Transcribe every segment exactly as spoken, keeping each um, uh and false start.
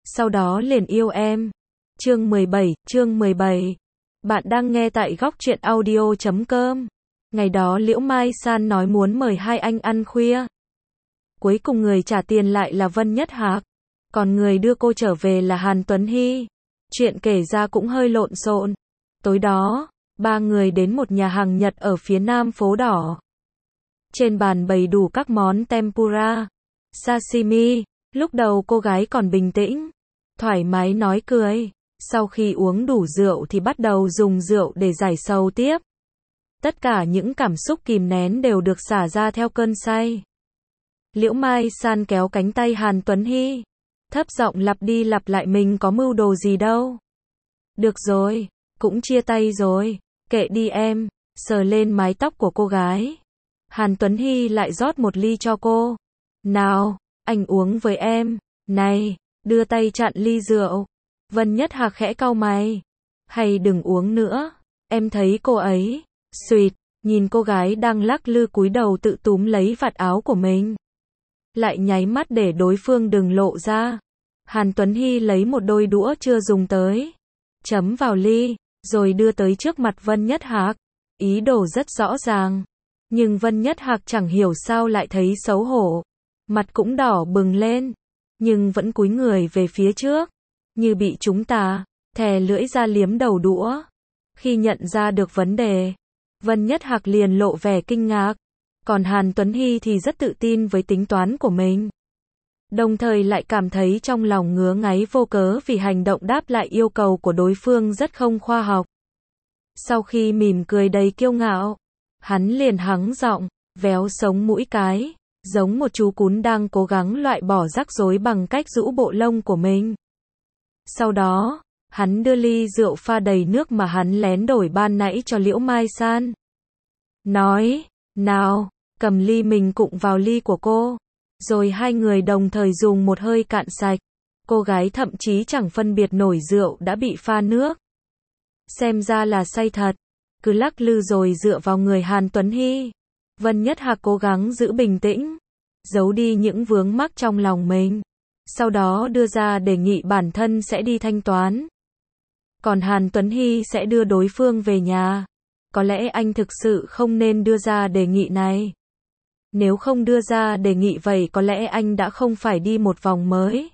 sau đó liền yêu em. Chương mười bảy, chương mười bảy. Bạn đang nghe tại góc truyện audio chấm com. Ngày đó Liễu Mai San nói muốn mời hai anh ăn khuya. Cuối cùng người trả tiền lại là Vân Nhất Hạc, còn người đưa cô trở về là Hàn Tuấn Hy. Chuyện kể ra cũng hơi lộn xộn. Tối đó, ba người đến một nhà hàng Nhật ở phía nam phố đỏ. Trên bàn bày đủ các món tempura, sashimi. Lúc đầu cô gái còn bình tĩnh, thoải mái nói cười. Sau khi uống đủ rượu thì bắt đầu dùng rượu để giải sầu tiếp. Tất cả những cảm xúc kìm nén đều được xả ra theo cơn say. Liễu Mai San kéo cánh tay Hàn Tuấn Hy, thấp giọng lặp đi lặp lại mình có mưu đồ gì đâu. Được rồi, cũng chia tay rồi, kệ đi em, sờ lên mái tóc của cô gái. Hàn Tuấn Hy lại rót một ly cho cô. Nào, anh uống với em, này, đưa tay chặn ly rượu. Vân Nhất Hạc khẽ cau mày. Hay đừng uống nữa, em thấy cô ấy, suýt, nhìn cô gái đang lắc lư cúi đầu tự túm lấy vạt áo của mình. Lại nháy mắt để đối phương đừng lộ ra. Hàn Tuấn Hy lấy một đôi đũa chưa dùng tới, chấm vào ly, rồi đưa tới trước mặt Vân Nhất Hạc. Ý đồ rất rõ ràng, nhưng Vân Nhất Hạc chẳng hiểu sao lại thấy xấu hổ. Mặt cũng đỏ bừng lên, nhưng vẫn cúi người về phía trước, như bị chúng ta, thè lưỡi ra liếm đầu đũa. Khi nhận ra được vấn đề, Vân Nhất Hạc liền lộ vẻ kinh ngạc, còn Hàn Tuấn Hy thì rất tự tin với tính toán của mình. Đồng thời lại cảm thấy trong lòng ngứa ngáy vô cớ vì hành động đáp lại yêu cầu của đối phương rất không khoa học. Sau khi mỉm cười đầy kiêu ngạo, hắn liền hắng giọng, véo sống mũi cái, giống một chú cún đang cố gắng loại bỏ rắc rối bằng cách rũ bộ lông của mình. Sau đó, hắn đưa ly rượu pha đầy nước mà hắn lén đổi ban nãy cho Liễu Mai San. Nói, nào, cầm ly mình cụng vào ly của cô. Rồi hai người đồng thời dùng một hơi cạn sạch. Cô gái thậm chí chẳng phân biệt nổi rượu đã bị pha nước. Xem ra là say thật. Cứ lắc lư rồi dựa vào người Hàn Tuấn Hy. Vân Nhất Hạc cố gắng giữ bình tĩnh, giấu đi những vướng mắc trong lòng mình. Sau đó đưa ra đề nghị bản thân sẽ đi thanh toán. Còn Hàn Tuấn Hy sẽ đưa đối phương về nhà. Có lẽ anh thực sự không nên đưa ra đề nghị này. Nếu không đưa ra đề nghị vậy có lẽ anh đã không phải đi một vòng mới.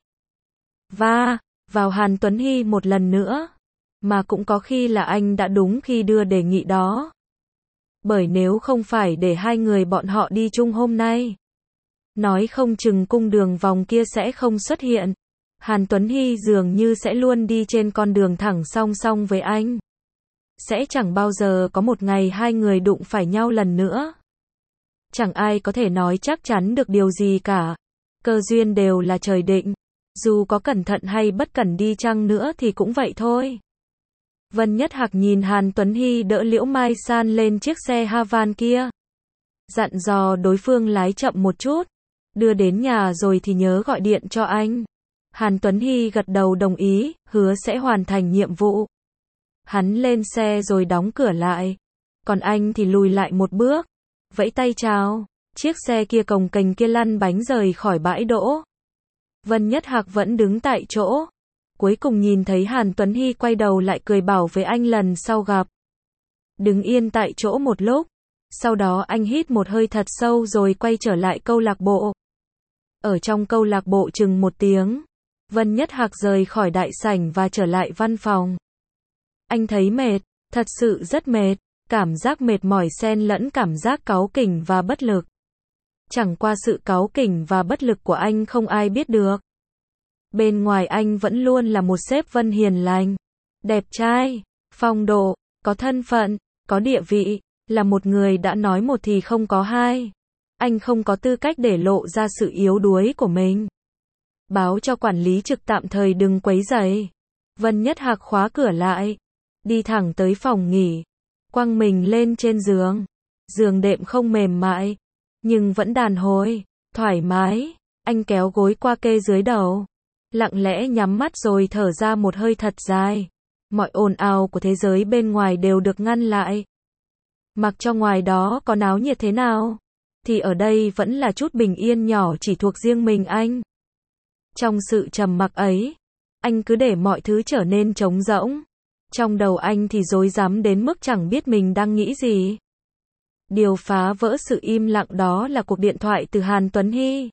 Và, vào Hàn Tuấn Hy một lần nữa. Mà cũng có khi là anh đã đúng khi đưa đề nghị đó. Bởi nếu không phải để hai người bọn họ đi chung hôm nay, nói không chừng cung đường vòng kia sẽ không xuất hiện. Hàn Tuấn Hy dường như sẽ luôn đi trên con đường thẳng song song với anh. Sẽ chẳng bao giờ có một ngày hai người đụng phải nhau lần nữa. Chẳng ai có thể nói chắc chắn được điều gì cả. Cơ duyên đều là trời định. Dù có cẩn thận hay bất cẩn đi chăng nữa thì cũng vậy thôi. Vân Nhất Hạc nhìn Hàn Tuấn Hy đỡ Liễu Mai San lên chiếc xe Havan kia. Dặn dò đối phương lái chậm một chút. Đưa đến nhà rồi thì nhớ gọi điện cho anh. Hàn Tuấn Hy gật đầu đồng ý, hứa sẽ hoàn thành nhiệm vụ. Hắn lên xe rồi đóng cửa lại. Còn anh thì lùi lại một bước, vẫy tay chào. Chiếc xe kia cồng kềnh kia lăn bánh rời khỏi bãi đỗ. Vân Nhất Hạc vẫn đứng tại chỗ. Cuối cùng nhìn thấy Hàn Tuấn Hy quay đầu lại cười bảo với anh lần sau gặp. Đứng yên tại chỗ một lúc. Sau đó anh hít một hơi thật sâu rồi quay trở lại câu lạc bộ. Ở trong câu lạc bộ chừng một tiếng, Vân Nhất Hạc rời khỏi đại sảnh và trở lại văn phòng. Anh thấy mệt, thật sự rất mệt, cảm giác mệt mỏi xen lẫn cảm giác cáu kỉnh và bất lực. Chẳng qua sự cáu kỉnh và bất lực của anh không ai biết được. Bên ngoài anh vẫn luôn là một sếp Vân hiền lành, đẹp trai, phong độ, có thân phận, có địa vị, là một người đã nói một thì không có hai. Anh không có tư cách để lộ ra sự yếu đuối của mình. Báo cho quản lý trực tạm thời đừng quấy rầy. Vân Nhất Hạc khóa cửa lại, đi thẳng tới phòng nghỉ, quăng mình lên trên giường. Giường đệm không mềm mại, nhưng vẫn đàn hồi, thoải mái. Anh kéo gối qua kê dưới đầu, lặng lẽ nhắm mắt rồi thở ra một hơi thật dài. Mọi ồn ào của thế giới bên ngoài đều được ngăn lại. Mặc cho ngoài đó có náo nhiệt thế nào, thì ở đây vẫn là chút bình yên nhỏ chỉ thuộc riêng mình anh. Trong sự trầm mặc ấy, Anh cứ để mọi thứ trở nên trống rỗng. Trong đầu anh thì rối rắm đến mức chẳng biết mình đang nghĩ gì. Điều phá vỡ sự im lặng đó là cuộc điện thoại từ Hàn Tuấn Hy.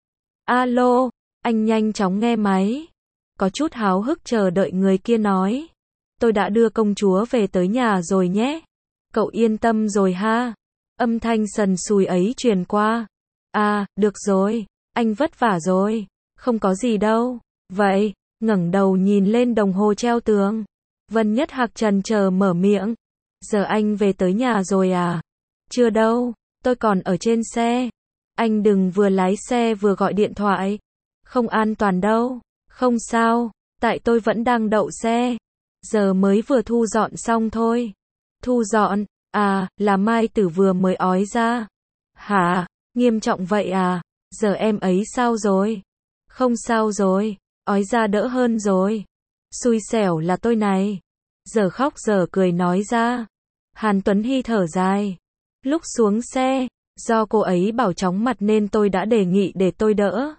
Alo, anh nhanh chóng nghe máy. Có chút háo hức chờ đợi người kia nói. Tôi đã đưa công chúa về tới nhà rồi nhé. Cậu yên tâm rồi ha. Âm thanh sần sùi ấy truyền qua. À, được rồi, anh vất vả rồi. Không có gì đâu. Vậy, ngẩng đầu nhìn lên đồng hồ treo tường. Vân Nhất Hạc chần chờ mở miệng. Giờ anh về tới nhà rồi à? Chưa đâu, tôi còn ở trên xe. Anh đừng vừa lái xe vừa gọi điện thoại. Không an toàn đâu. Không sao, tại tôi vẫn đang đậu xe. Giờ mới vừa thu dọn xong thôi. Thu dọn? À, là Mai Tử vừa mới ói ra. Hả? Nghiêm trọng vậy à? Giờ em ấy sao rồi? Không sao rồi, ói ra đỡ hơn rồi. Xui xẻo là tôi này. Giờ khóc giờ cười nói ra. Hàn Tuấn Hy thở dài. Lúc xuống xe, do cô ấy bảo chóng mặt nên tôi đã đề nghị để tôi đỡ.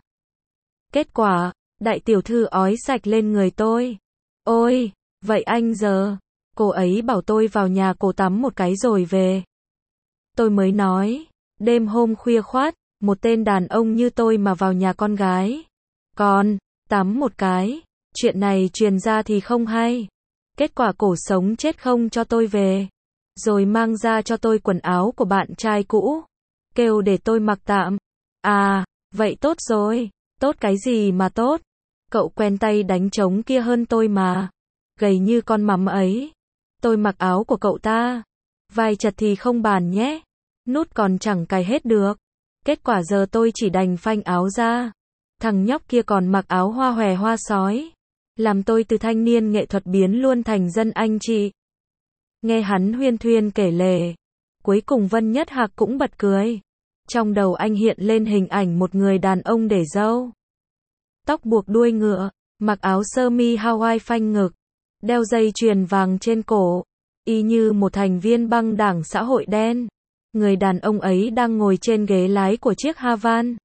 Kết quả, đại tiểu thư ói sạch lên người tôi. Ôi, vậy anh giờ, cô ấy bảo tôi vào nhà cô tắm một cái rồi về. Tôi mới nói, đêm hôm khuya khoát, một tên đàn ông như tôi mà vào nhà con gái. Còn, tắm một cái, chuyện này truyền ra thì không hay. Kết quả cổ sống chết không cho tôi về. Rồi mang ra cho tôi quần áo của bạn trai cũ. Kêu để tôi mặc tạm. À, vậy tốt rồi. Tốt cái gì mà tốt? Cậu quen tay đánh trống kia hơn tôi mà. Gầy như con mắm ấy. Tôi mặc áo của cậu ta. Vai chật thì không bàn nhé. Nút còn chẳng cài hết được. Kết quả giờ tôi chỉ đành phanh áo ra. Thằng nhóc kia còn mặc áo hoa hòe hoa sói. Làm tôi từ thanh niên nghệ thuật biến luôn thành dân anh chị. Nghe hắn huyên thuyên kể lể. Cuối cùng Vân Nhất Hạc cũng bật cười. Trong đầu anh hiện lên hình ảnh một người đàn ông để râu. Tóc buộc đuôi ngựa, mặc áo sơ mi Hawaii phanh ngực, đeo dây chuyền vàng trên cổ, y như một thành viên băng đảng xã hội đen. Người đàn ông ấy đang ngồi trên ghế lái của chiếc Havan.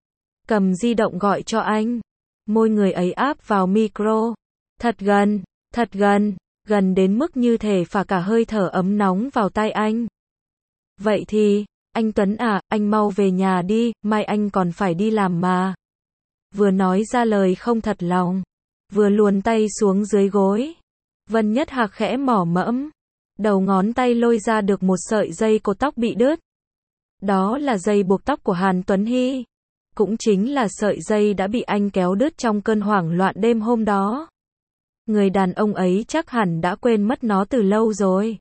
Cầm di động gọi cho anh. Môi người ấy áp vào micro. Thật gần, thật gần, gần đến mức như thể phả cả hơi thở ấm nóng vào tai anh. Vậy thì, anh Tuấn à, anh mau về nhà đi, mai anh còn phải đi làm mà. Vừa nói ra lời không thật lòng, vừa luồn tay xuống dưới gối. Vân Nhất Hạc khẽ mỏ mẫm, đầu ngón tay lôi ra được một sợi dây cột tóc bị đứt. Đó là dây buộc tóc của Hàn Tuấn Hy. Cũng chính là sợi dây đã bị anh kéo đứt trong cơn hoảng loạn đêm hôm đó. Người đàn ông ấy chắc hẳn đã quên mất nó từ lâu rồi.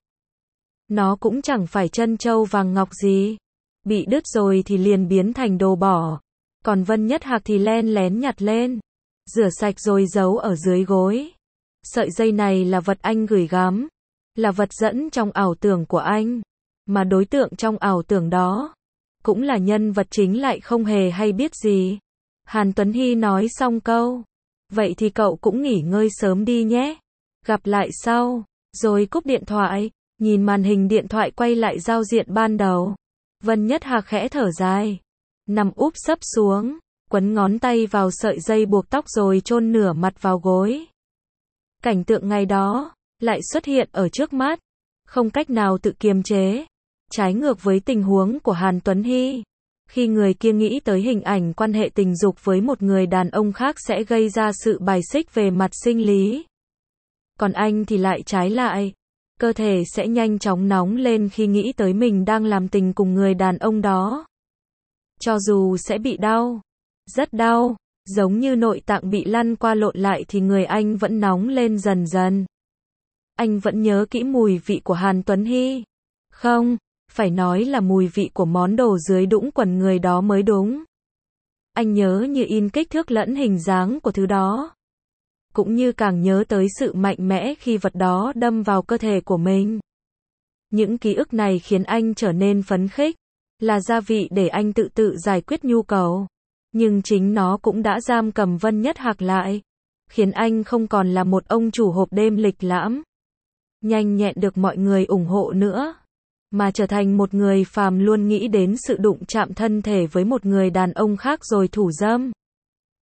Nó cũng chẳng phải trân châu vàng ngọc gì. Bị đứt rồi thì liền biến thành đồ bỏ. Còn Vân Nhất Hạc thì len lén nhặt lên. Rửa sạch rồi giấu ở dưới gối. Sợi dây này là vật anh gửi gắm. Là vật dẫn trong ảo tưởng của anh. Mà đối tượng trong ảo tưởng đó cũng là nhân vật chính lại không hề hay biết gì. Hàn Tuấn Hy nói xong câu. Vậy thì cậu cũng nghỉ ngơi sớm đi nhé. Gặp lại sau. Rồi cúp điện thoại. Nhìn màn hình điện thoại quay lại giao diện ban đầu. Vân Nhất Hạc khẽ thở dài. Nằm úp sấp xuống. Quấn ngón tay vào sợi dây buộc tóc rồi chôn nửa mặt vào gối. Cảnh tượng ngày đó lại xuất hiện ở trước mắt. Không cách nào tự kiềm chế. Trái ngược với tình huống của Hàn Tuấn Hy. Khi người kia nghĩ tới hình ảnh quan hệ tình dục với một người đàn ông khác sẽ gây ra sự bài xích về mặt sinh lý. Còn anh thì lại trái lại. Cơ thể sẽ nhanh chóng nóng lên khi nghĩ tới mình đang làm tình cùng người đàn ông đó. Cho dù sẽ bị đau, rất đau, giống như nội tạng bị lăn qua lộn lại thì người anh vẫn nóng lên dần dần. Anh vẫn nhớ kỹ mùi vị của Hàn Tuấn Hy. Không, phải nói là mùi vị của món đồ dưới đũng quần người đó mới đúng. Anh nhớ như in kích thước lẫn hình dáng của thứ đó. Cũng như càng nhớ tới sự mạnh mẽ khi vật đó đâm vào cơ thể của mình. Những ký ức này khiến anh trở nên phấn khích, là gia vị để anh tự tự giải quyết nhu cầu. Nhưng chính nó cũng đã giam cầm Vân Nhất Hạc lại, khiến anh không còn là một ông chủ hộp đêm lịch lãm, nhanh nhẹn được mọi người ủng hộ nữa, mà trở thành một người phàm luôn nghĩ đến sự đụng chạm thân thể với một người đàn ông khác rồi thủ dâm.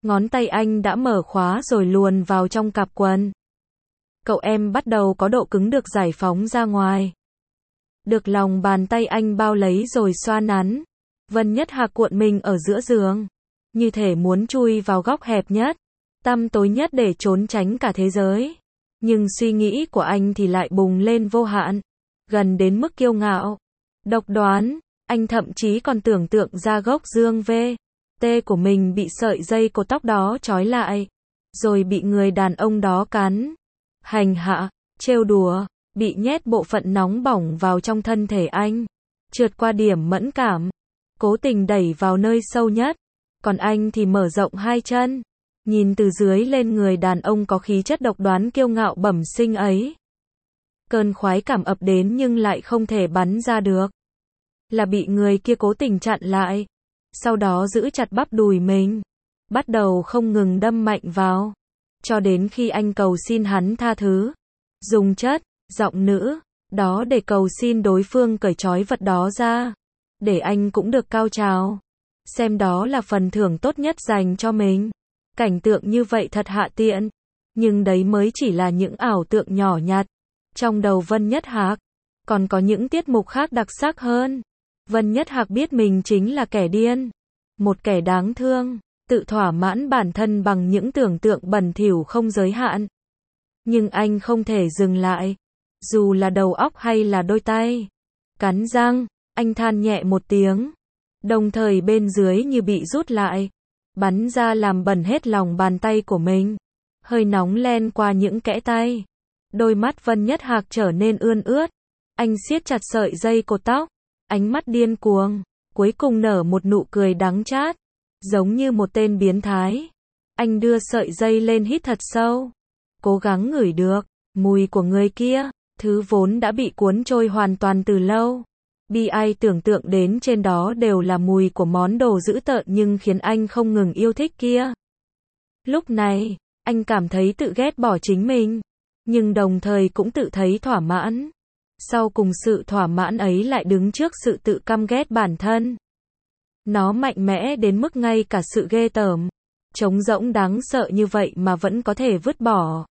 Ngón tay anh đã mở khóa rồi luồn vào trong cặp quần. Cậu em bắt đầu có độ cứng được giải phóng ra ngoài. Được lòng bàn tay anh bao lấy rồi xoa nắn. Vân Nhất Hạc cuộn mình ở giữa giường, như thể muốn chui vào góc hẹp nhất, tăm tối nhất để trốn tránh cả thế giới. Nhưng suy nghĩ của anh thì lại bùng lên vô hạn, gần đến mức kiêu ngạo, độc đoán. Anh thậm chí còn tưởng tượng ra gốc dương vê tê của mình bị sợi dây cột tóc đó trói lại, rồi bị người đàn ông đó cắn, hành hạ, trêu đùa, bị nhét bộ phận nóng bỏng vào trong thân thể anh, trượt qua điểm mẫn cảm, cố tình đẩy vào nơi sâu nhất. Còn anh thì mở rộng hai chân, nhìn từ dưới lên người đàn ông có khí chất độc đoán kiêu ngạo bẩm sinh ấy. Cơn khoái cảm ập đến nhưng lại không thể bắn ra được. Là bị người kia cố tình chặn lại. Sau đó giữ chặt bắp đùi mình, bắt đầu không ngừng đâm mạnh vào, cho đến khi anh cầu xin hắn tha thứ. Dùng chất, giọng nữ, đó để cầu xin đối phương cởi trói vật đó ra, để anh cũng được cao trào. Xem đó là phần thưởng tốt nhất dành cho mình. Cảnh tượng như vậy thật hạ tiện, nhưng đấy mới chỉ là những ảo tượng nhỏ nhặt. Trong đầu Vân Nhất Hạc, còn có những tiết mục khác đặc sắc hơn. Vân Nhất Hạc biết mình chính là kẻ điên, một kẻ đáng thương, tự thỏa mãn bản thân bằng những tưởng tượng bẩn thỉu không giới hạn. Nhưng anh không thể dừng lại, dù là đầu óc hay là đôi tay. Cắn răng, anh than nhẹ một tiếng, đồng thời bên dưới như bị rút lại, bắn ra làm bẩn hết lòng bàn tay của mình. Hơi nóng len qua những kẽ tay. Đôi mắt Vân Nhất Hạc trở nên ươn ướt. Anh siết chặt sợi dây cột tóc, ánh mắt điên cuồng, cuối cùng nở một nụ cười đắng chát, giống như một tên biến thái. Anh đưa sợi dây lên hít thật sâu, cố gắng ngửi được mùi của người kia, thứ vốn đã bị cuốn trôi hoàn toàn từ lâu. Bi ai tưởng tượng đến trên đó đều là mùi của món đồ dữ tợn nhưng khiến anh không ngừng yêu thích kia. Lúc này, anh cảm thấy tự ghét bỏ chính mình, nhưng đồng thời cũng tự thấy thỏa mãn. Sau cùng sự thỏa mãn ấy lại đứng trước sự tự căm ghét bản thân. Nó mạnh mẽ đến mức ngay cả sự ghê tởm, trống rỗng đáng sợ như vậy mà vẫn có thể vứt bỏ,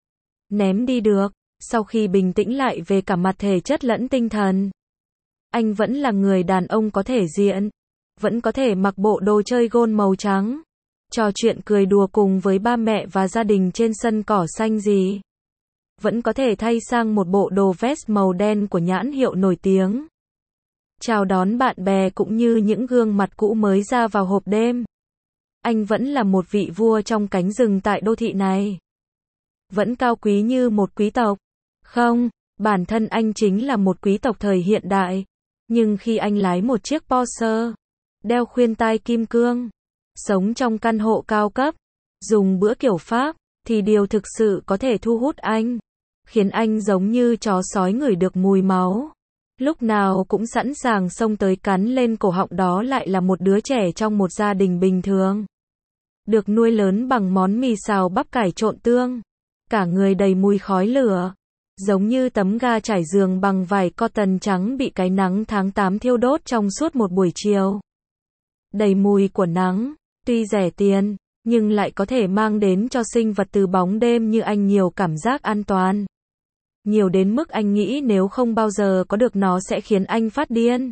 ném đi được. Sau khi bình tĩnh lại về cả mặt thể chất lẫn tinh thần, anh vẫn là người đàn ông có thể diện, vẫn có thể mặc bộ đồ chơi gôn màu trắng, trò chuyện cười đùa cùng với ba mẹ và gia đình trên sân cỏ xanh gì. Vẫn có thể thay sang một bộ đồ vest màu đen của nhãn hiệu nổi tiếng, chào đón bạn bè cũng như những gương mặt cũ mới ra vào hộp đêm. Anh vẫn là một vị vua trong cánh rừng tại đô thị này, vẫn cao quý như một quý tộc. Không, bản thân anh chính là một quý tộc thời hiện đại. Nhưng khi anh lái một chiếc Porsche, đeo khuyên tai kim cương, sống trong căn hộ cao cấp, dùng bữa kiểu Pháp, thì điều thực sự có thể thu hút anh, khiến anh giống như chó sói ngửi được mùi máu, lúc nào cũng sẵn sàng xông tới cắn lên cổ họng. Đó lại là một đứa trẻ trong một gia đình bình thường, được nuôi lớn bằng món mì xào bắp cải trộn tương, cả người đầy mùi khói lửa, giống như tấm ga trải giường bằng vải cotton trắng bị cái nắng tháng tám thiêu đốt trong suốt một buổi chiều. Đầy mùi của nắng, tuy rẻ tiền, nhưng lại có thể mang đến cho sinh vật từ bóng đêm như anh nhiều cảm giác an toàn. Nhiều đến mức anh nghĩ nếu không bao giờ có được nó sẽ khiến anh phát điên.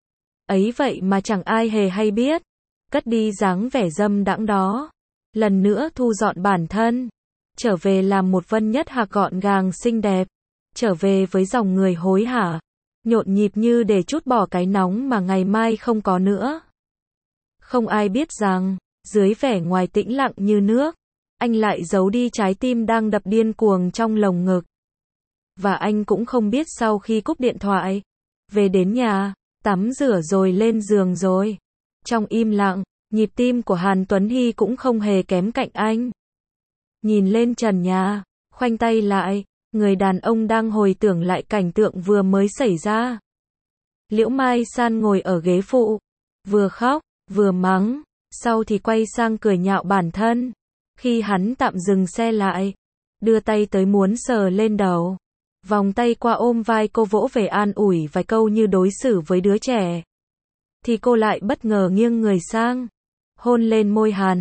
Ấy vậy mà chẳng ai hề hay biết. Cất đi dáng vẻ dâm đãng đó. Lần nữa thu dọn bản thân. Trở về làm một Vân Nhất Hạc gọn gàng xinh đẹp. Trở về với dòng người hối hả, nhộn nhịp như để trút bỏ cái nóng mà ngày mai không có nữa. Không ai biết rằng, dưới vẻ ngoài tĩnh lặng như nước, anh lại giấu đi trái tim đang đập điên cuồng trong lồng ngực. Và anh cũng không biết sau khi cúp điện thoại, về đến nhà, tắm rửa rồi lên giường rồi. Trong im lặng, nhịp tim của Hàn Tuấn Hy cũng không hề kém cạnh anh. Nhìn lên trần nhà, khoanh tay lại, người đàn ông đang hồi tưởng lại cảnh tượng vừa mới xảy ra. Liễu Mai San ngồi ở ghế phụ, vừa khóc, vừa mắng, sau thì quay sang cười nhạo bản thân. Khi hắn tạm dừng xe lại, đưa tay tới muốn sờ lên đầu, vòng tay qua ôm vai cô vỗ về an ủi vài câu như đối xử với đứa trẻ, thì cô lại bất ngờ nghiêng người sang, hôn lên môi hắn,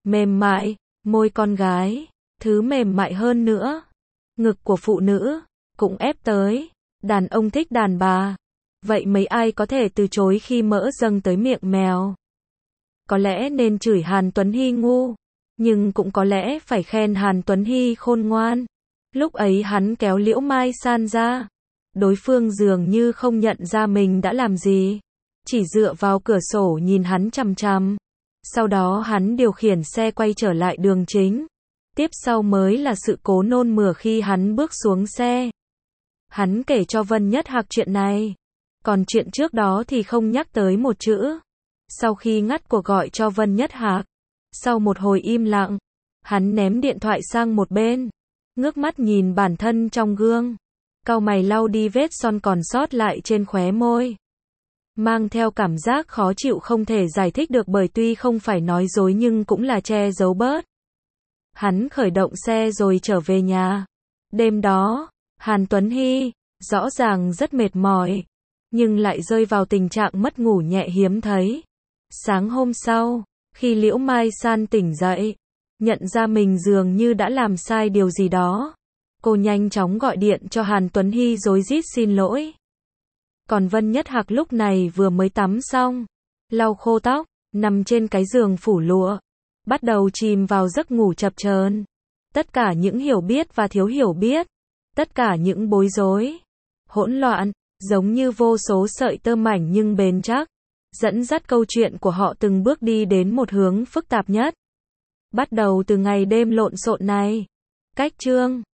mềm mại, môi con gái, thứ mềm mại hơn nữa. Ngực của phụ nữ, cũng ép tới. Đàn ông thích đàn bà. Vậy mấy ai có thể từ chối khi mỡ dâng tới miệng mèo? Có lẽ nên chửi Hàn Tuấn Hy ngu, nhưng cũng có lẽ phải khen Hàn Tuấn Hy khôn ngoan. Lúc ấy hắn kéo Liễu Mai San ra. Đối phương dường như không nhận ra mình đã làm gì. Chỉ dựa vào cửa sổ nhìn hắn chằm chằm. Sau đó hắn điều khiển xe quay trở lại đường chính. Tiếp sau mới là sự cố nôn mửa khi hắn bước xuống xe. Hắn kể cho Vân Nhất Hạc chuyện này. Còn chuyện trước đó thì không nhắc tới một chữ. Sau khi ngắt cuộc gọi cho Vân Nhất Hạc, sau một hồi im lặng, hắn ném điện thoại sang một bên, ngước mắt nhìn bản thân trong gương, cau mày lau đi vết son còn sót lại trên khóe môi, mang theo cảm giác khó chịu không thể giải thích được bởi tuy không phải nói dối nhưng cũng là che giấu bớt. Hắn khởi động xe rồi trở về nhà. Đêm đó, Hàn Tuấn Hy rõ ràng rất mệt mỏi, nhưng lại rơi vào tình trạng mất ngủ nhẹ hiếm thấy. Sáng hôm sau, khi Liễu Mai San tỉnh dậy, nhận ra mình dường như đã làm sai điều gì đó, cô nhanh chóng gọi điện cho Hàn Tuấn Hy rối rít xin lỗi. Còn Vân Nhất Hạc lúc này vừa mới tắm xong, lau khô tóc, nằm trên cái giường phủ lụa, bắt đầu chìm vào giấc ngủ chập chờn. Tất cả những hiểu biết và thiếu hiểu biết, tất cả những bối rối, hỗn loạn, giống như vô số sợi tơ mảnh nhưng bền chắc, dẫn dắt câu chuyện của họ từng bước đi đến một hướng phức tạp nhất. Bắt đầu từ ngày đêm lộn xộn này. Cách chương